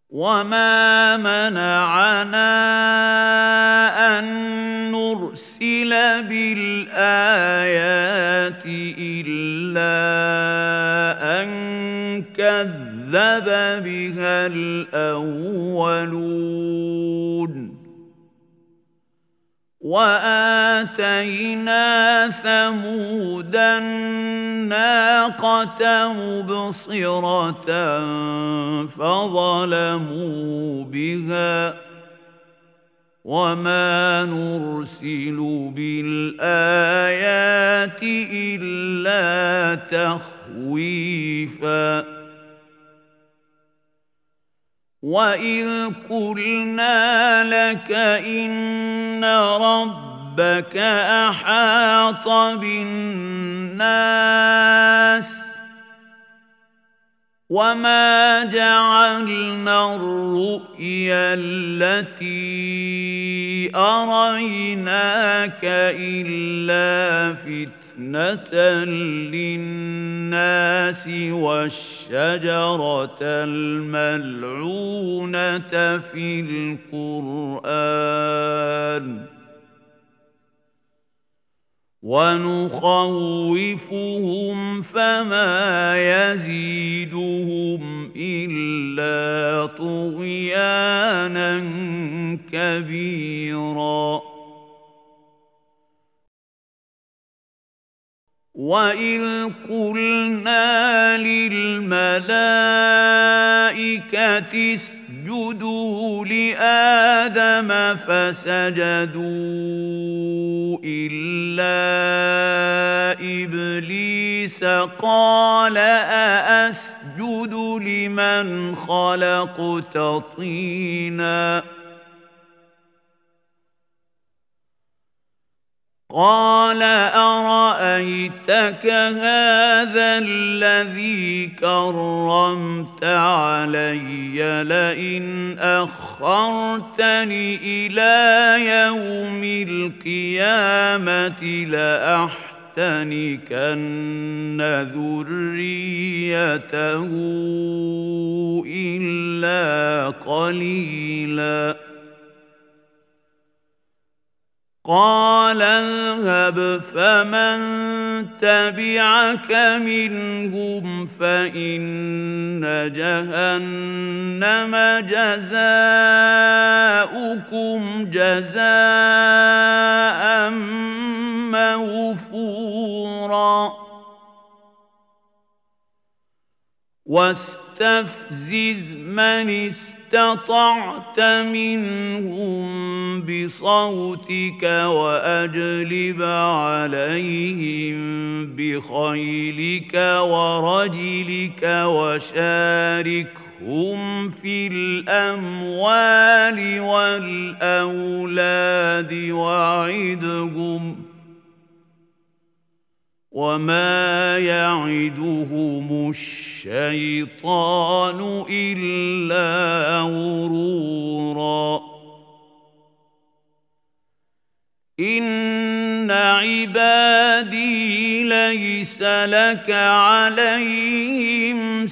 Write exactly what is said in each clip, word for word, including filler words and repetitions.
وما منعنا أن نرسل بالآيات إلا أن كذب بها الأولون وآتينا ثمود الناقة مبصرة فظلموا بها وما نرسل بالآيات إلا تخويفا وَإِذْ قُلْنَا لَكَ إِنَّ رَبَّكَ أَحَاطَ بِالنَّاسِ وَمَا جَعَلْنَا الرُّؤْيَا الَّتِي أَرَيْنَاكَ إِلَّا فِتْنَةً لِلنَّاسِ وَالشَّجَرَةَ الْمَلْعُونَةَ فِي الْقُرْآنِ وَنُخَوِّفُهُمْ فَمَا يَزِيدُهُمْ إِلَّا طُغْيَانًا كَبِيرًا وَإِذْ قُلْنَا لِلْمَلَائِكَةِ اسْجُدُوا لِآدَمَ فَسَجَدُوا إِلَّا إِبْلِيسَ قَالَ أَأَسْجُدُ لِمَنْ خَلَقْتَ طِينًا قَالَ أَرَأَيْتَكَ هَٰذَا الَّذِي كَرَّمْتَ عَلَيَّ لَئِنْ أَخَّرْتَنِ إِلَىٰ يَوْمِ الْقِيَامَةِ لَأَحْتَنِكَنَّ ذُرِّيَّتَهُ إِلَّا قَلِيلًا قَالَ اذْهَبْ فَمَن تَبِعَكَ مِنْهُمْ فَإِنَّ جَهَنَّمَ جَزَاؤُكُمْ جَزَاءً مَّوْفُورًا وَاسْتَفْزِزْ مَنِ اسْتَطَعْتَ مِنْهُم بِصَوْتِكَ وَأَجْلِبْ عَلَيْهِم بِخَيْلِكَ وَرَجِلِكَ وَشَارِكْهُمْ فِي الْأَمْوَالِ وَالْأَوْلَادِ وَعِدْهُمْ ۚ وَمَا يَعِدُهُمُ الشَّيْطَانُ إِلَّا غُرُورًا إِنَّ عِبَادِي لَيْسَ لَكَ عَلَيْهِمْ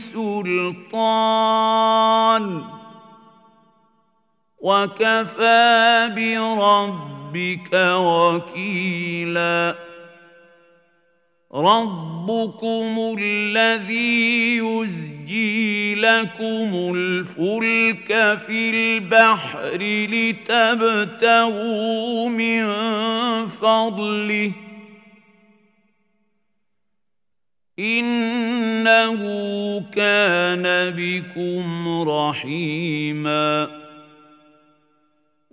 سُلْطَانٌ وَكَفَىٰ بِرَبِّكَ وَكِيلًا رَبُّكُمُ الَّذِي يُزْجِي لَكُمُ الْفُلْكَ فِي الْبَحْرِ لِتَبْتَغُوا مِن فَضْلِهِ إِنَّهُ كَانَ بِكُمْ رَحِيمًا